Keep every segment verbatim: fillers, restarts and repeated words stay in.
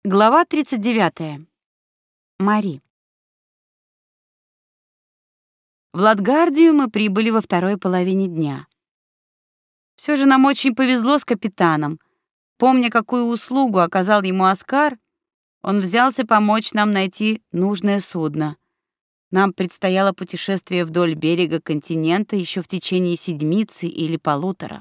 Глава тридцать девятая. Мари. В Латгардию мы прибыли во второй половине дня. Все же нам очень повезло с капитаном. Помня, какую услугу оказал ему Оскар, он взялся помочь нам найти нужное судно. Нам предстояло путешествие вдоль берега континента еще в течение седмицы или полутора.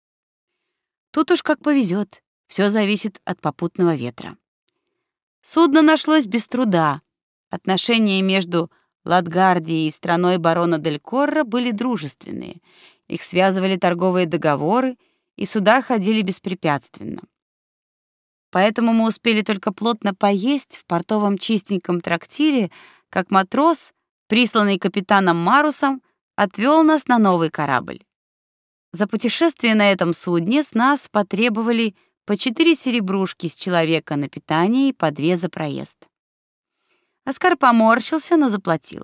Тут уж как повезет, все зависит от попутного ветра. Судно нашлось без труда. Отношения между Латгардией и страной барона Дель Корро были дружественные. Их связывали торговые договоры, и суда ходили беспрепятственно. Поэтому мы успели только плотно поесть в портовом чистеньком трактире, как матрос, присланный капитаном Марусом, отвел нас на новый корабль. За путешествие на этом судне с нас потребовали по четыре серебрушки с человека на питание и по две за проезд. Оскар поморщился, но заплатил.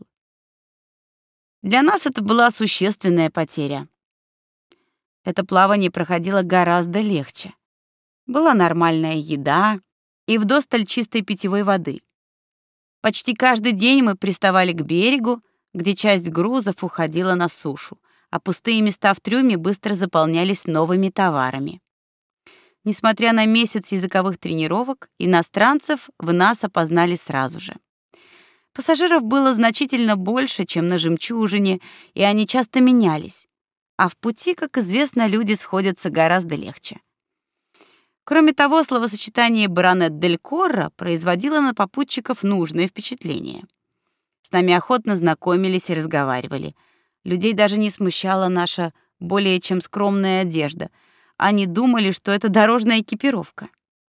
Для нас это была существенная потеря. Это плавание проходило гораздо легче. Была нормальная еда и вдосталь чистой питьевой воды. Почти каждый день мы приставали к берегу, где часть грузов уходила на сушу, а пустые места в трюме быстро заполнялись новыми товарами. Несмотря на месяц языковых тренировок, иностранцев в нас опознали сразу же. Пассажиров было значительно больше, чем на «Жемчужине», и они часто менялись. А в пути, как известно, люди сходятся гораздо легче. Кроме того, словосочетание «баронет Дель Корро» производило на попутчиков нужное впечатление. С нами охотно знакомились и разговаривали. Людей даже не смущала наша более чем скромная одежда. Они думали, что это дорожная экипировка.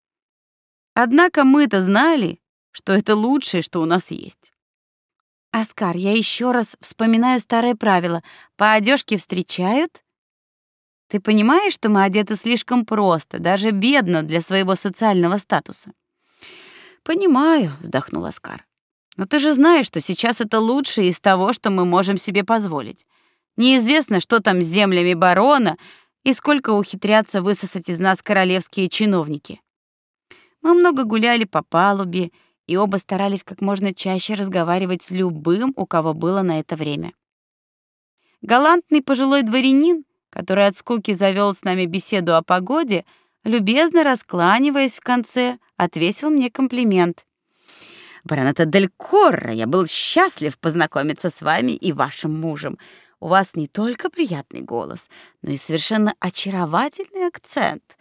Однако мы-то знали, что это лучшее, что у нас есть. Оскар, я еще раз вспоминаю старое правило: по одежке встречают. Ты понимаешь, что мы одеты слишком просто, даже бедно для своего социального статуса? Понимаю, вздохнул Оскар. Но ты же знаешь, что сейчас это лучшее из того, что мы можем себе позволить. Неизвестно, что там с землями барона и сколько ухитрятся высосать из нас королевские чиновники. Мы много гуляли по палубе, и оба старались как можно чаще разговаривать с любым, у кого было на это время. Галантный пожилой дворянин, который от скуки завел с нами беседу о погоде, любезно раскланиваясь в конце, отвесил мне комплимент. «Баронета Дель Корро, я был счастлив познакомиться с вами и вашим мужем. У вас не только приятный голос, но и совершенно очаровательный акцент.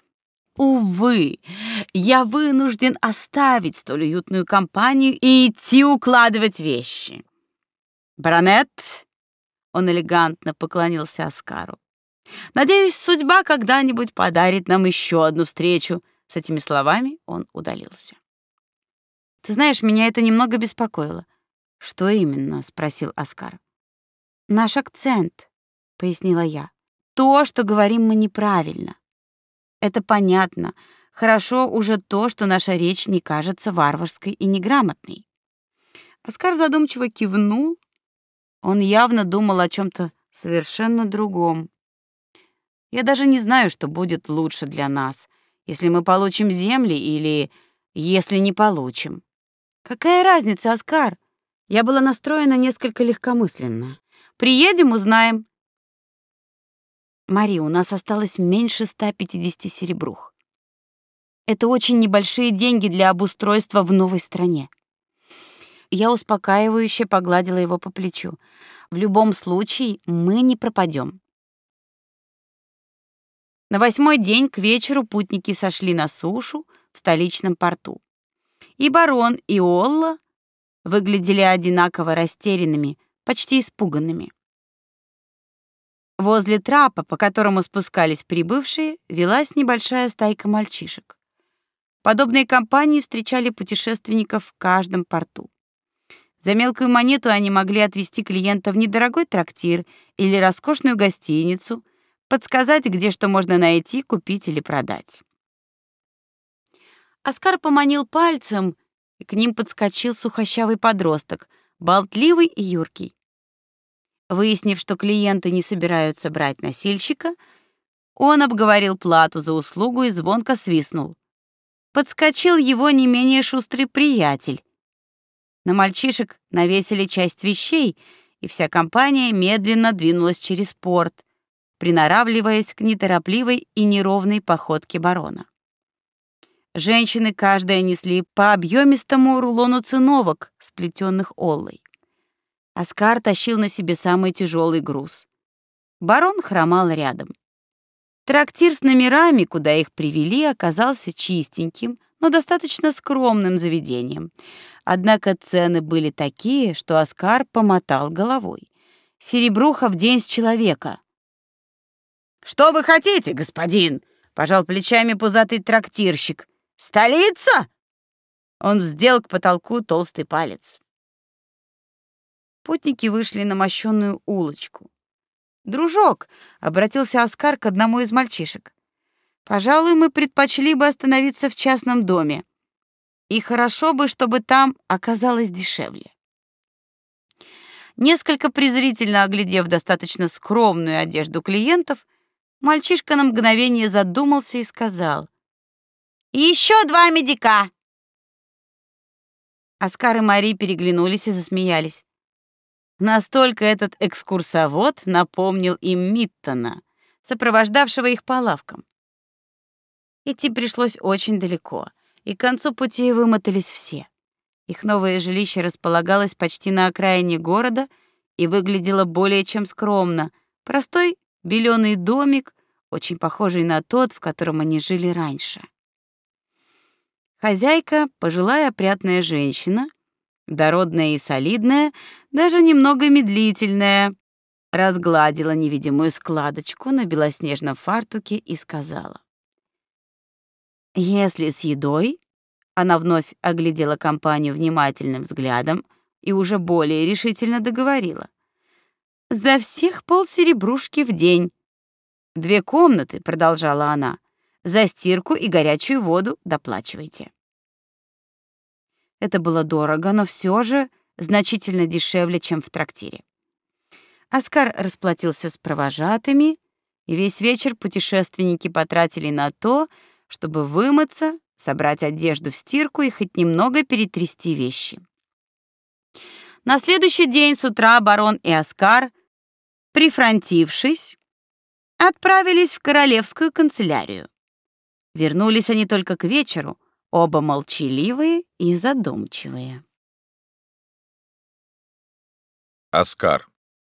Увы, я вынужден оставить столь уютную компанию и идти укладывать вещи. Баронет, он элегантно поклонился Оскару. Надеюсь, судьба когда-нибудь подарит нам еще одну встречу. С этими словами он удалился. Ты знаешь, меня это немного беспокоило. Что именно? Спросил Оскар. Наш акцент, пояснила я. То, что говорим мы неправильно. Это понятно. Хорошо уже то, что наша речь не кажется варварской и неграмотной. Оскар задумчиво кивнул. Он явно думал о чем то совершенно другом. Я даже не знаю, что будет лучше для нас, если мы получим земли или если не получим. Какая разница, Оскар? Я была настроена несколько легкомысленно. Приедем, узнаем. Мари, у нас осталось меньше ста пятидесяти серебрух. Это очень небольшие деньги для обустройства в новой стране. Я успокаивающе погладила его по плечу. В любом случае мы не пропадем. На восьмой день к вечеру путники сошли на сушу в столичном порту. И барон, и Олла выглядели одинаково растерянными, почти испуганными. Возле трапа, по которому спускались прибывшие, велась небольшая стайка мальчишек. Подобные компании встречали путешественников в каждом порту. За мелкую монету они могли отвезти клиента в недорогой трактир или роскошную гостиницу, подсказать, где что можно найти, купить или продать. Оскар поманил пальцем, и к ним подскочил сухощавый подросток, болтливый и юркий. Выяснив, что клиенты не собираются брать носильщика, он обговорил плату за услугу и звонко свистнул. подскочил его не менее шустрый приятель. На мальчишек навесили часть вещей, и вся компания медленно двинулась через порт, приноравливаясь к неторопливой и неровной походке барона. Женщины каждая несли по объемистому рулону циновок, сплетенных оллой. Оскар тащил на себе самый тяжелый груз. Барон хромал рядом. Трактир с номерами, куда их привели, оказался чистеньким, но достаточно скромным заведением. Однако цены были такие, что Оскар помотал головой. Серебруха в день с человека. «Что вы хотите, господин?» — пожал плечами пузатый трактирщик. «Столица?» Он вздел к потолку толстый палец. Путники вышли на мощенную улочку. «Дружок», — обратился Оскар к одному из мальчишек, — «пожалуй, мы предпочли бы остановиться в частном доме. И хорошо бы, чтобы там оказалось дешевле». Несколько презрительно оглядев достаточно скромную одежду клиентов, мальчишка на мгновение задумался и сказал: «И еще два медика!» Оскар и Мари переглянулись и засмеялись. Настолько этот экскурсовод напомнил им Миттона, сопровождавшего их по лавкам. Идти пришлось очень далеко, и к концу пути вымотались все. Их новое жилище располагалось почти на окраине города и выглядело более чем скромно. Простой беленый домик, очень похожий на тот, в котором они жили раньше. Хозяйка, пожилая опрятная женщина, дородная и солидная, даже немного медлительная, разгладила невидимую складочку на белоснежном фартуке и сказала: «Если с едой...» Она вновь оглядела компанию внимательным взглядом и уже более решительно договорила: «За всех полсеребрушки в день. Две комнаты», — продолжала она, — «за стирку и горячую воду доплачивайте». Это было дорого, но все же значительно дешевле, чем в трактире. Оскар расплатился с провожатыми, и весь вечер путешественники потратили на то, чтобы вымыться, собрать одежду в стирку и хоть немного перетрясти вещи. На следующий день с утра барон и Оскар, прифронтившись, отправились в королевскую канцелярию. Вернулись они только к вечеру, оба молчаливые и задумчивые. Оскар.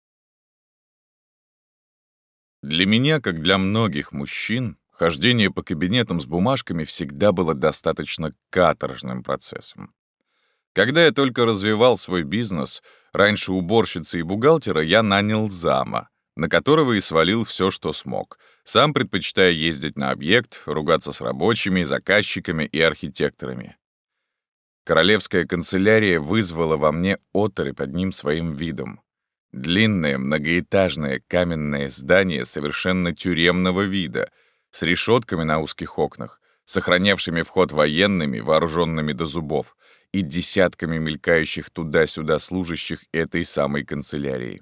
Для меня, как для многих мужчин, хождение по кабинетам с бумажками всегда было достаточно каторжным процессом. Когда я только развивал свой бизнес, раньше уборщицы и бухгалтера, я нанял зама, на которого и свалил все, что смог, сам предпочитая ездить на объект, ругаться с рабочими, заказчиками и архитекторами. Королевская канцелярия вызвала во мне оторопь одним своим видом. Длинное многоэтажное каменное здание совершенно тюремного вида, с решетками на узких окнах, сохранявшими вход военными, вооруженными до зубов, и десятками мелькающих туда-сюда служащих этой самой канцелярии.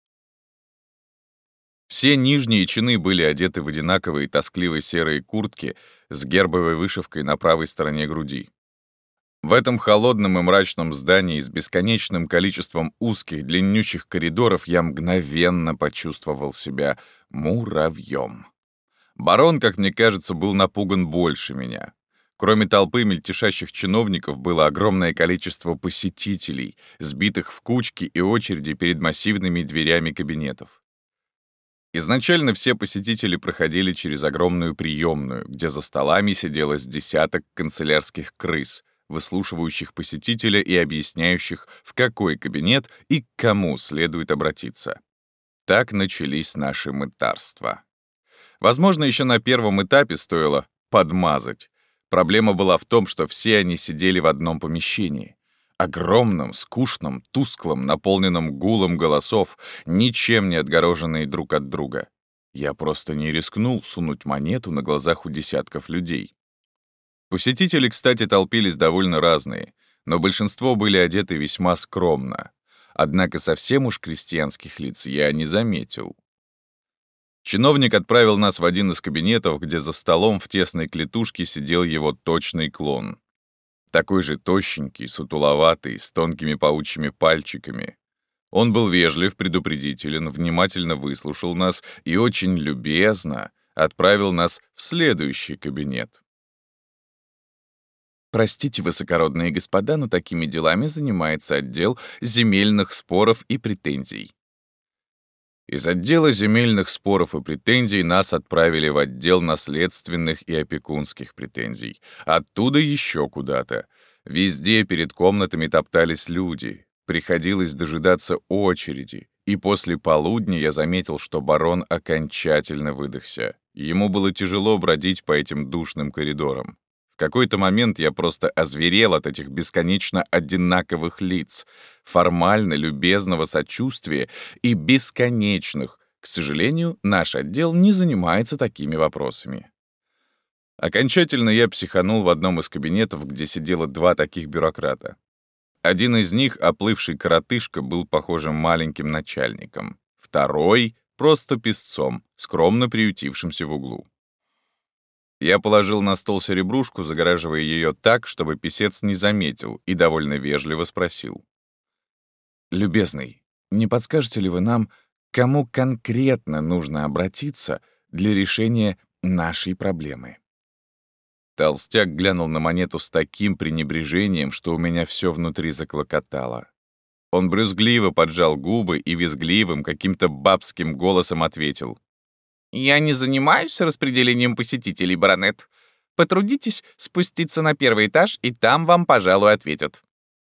Все нижние чины были одеты в одинаковые тоскливые серые куртки с гербовой вышивкой на правой стороне груди. В этом холодном и мрачном здании с бесконечным количеством узких длиннющих коридоров я мгновенно почувствовал себя муравьем. Барон, как мне кажется, был напуган больше меня. Кроме толпы мельтешащих чиновников было огромное количество посетителей, сбитых в кучки и очереди перед массивными дверями кабинетов. Изначально все посетители проходили через огромную приемную, где за столами сидело с десяток канцелярских крыс, выслушивающих посетителя и объясняющих, в какой кабинет и к кому следует обратиться. Так начались наши мытарства. Возможно, еще на первом этапе стоило подмазать. Проблема была в том, что все они сидели в одном помещении. Огромном, скучном, тусклом, наполненном гулом голосов, ничем не отгороженные друг от друга. Я просто не рискнул сунуть монету на глазах у десятков людей. Посетители, кстати, толпились довольно разные, но большинство были одеты весьма скромно. Однако совсем уж крестьянских лиц я не заметил. Чиновник отправил нас в один из кабинетов, где за столом в тесной клетушке сидел его точный клон. Такой же тощенький, сутуловатый, с тонкими паучьими пальчиками. Он был вежлив, предупредителен, внимательно выслушал нас и очень любезно отправил нас в следующий кабинет. Простите, высокородные господа, но такими делами занимается отдел земельных споров и претензий. Из отдела земельных споров и претензий нас отправили в отдел наследственных и опекунских претензий. Оттуда еще куда-то. Везде перед комнатами топтались люди. Приходилось дожидаться очереди. И после полудня я заметил, что барон окончательно выдохся. Ему было тяжело бродить по этим душным коридорам. В какой-то момент я просто озверел от этих бесконечно одинаковых лиц, формально любезного сочувствия и бесконечных. К сожалению, наш отдел не занимается такими вопросами. Окончательно я психанул в одном из кабинетов, где сидело два таких бюрократа. Один из них, оплывший коротышка, был похожим маленьким начальником. Второй — просто песцом, скромно приютившимся в углу. Я положил на стол серебрушку, загораживая ее так, чтобы писец не заметил, и довольно вежливо спросил. «Любезный, не подскажете ли вы нам, кому конкретно нужно обратиться для решения нашей проблемы?» Толстяк глянул на монету с таким пренебрежением, что у меня все внутри заклокотало. Он брюзгливо поджал губы и визгливым, каким-то бабским голосом ответил. «Я не занимаюсь распределением посетителей, баронет. Потрудитесь спуститься на первый этаж, и там вам, пожалуй, ответят».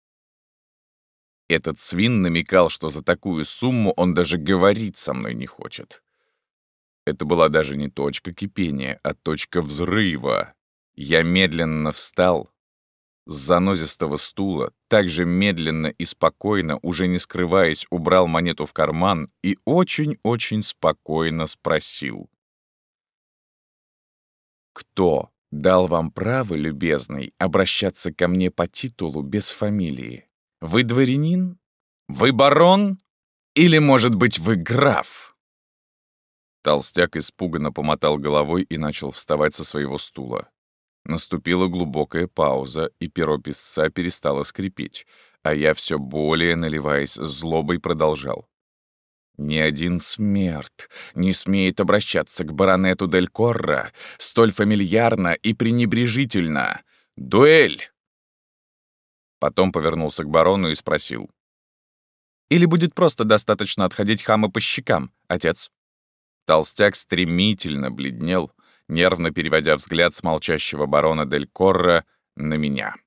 Этот свин намекал, что за такую сумму он даже говорить со мной не хочет. Это была даже не точка кипения, а точка взрыва. Я медленно встал с занозистого стула, так же медленно и спокойно, уже не скрываясь, убрал монету в карман и очень-очень спокойно спросил. «Кто дал вам право, любезный, обращаться ко мне по титулу без фамилии? Вы дворянин? Вы барон? Или, может быть, вы граф?» Толстяк испуганно помотал головой и начал вставать со своего стула. Наступила глубокая пауза, и перо писца перестало скрипеть, а я все более, наливаясь злобой, продолжал. «Ни один смерть не смеет обращаться к баронету Дель Корро столь фамильярно и пренебрежительно. Дуэль!» Потом повернулся к барону и спросил. «Или будет просто достаточно отходить хама по щекам, отец?» Толстяк стремительно бледнел, нервно переводя взгляд с молчащего барона Дель Корро на меня.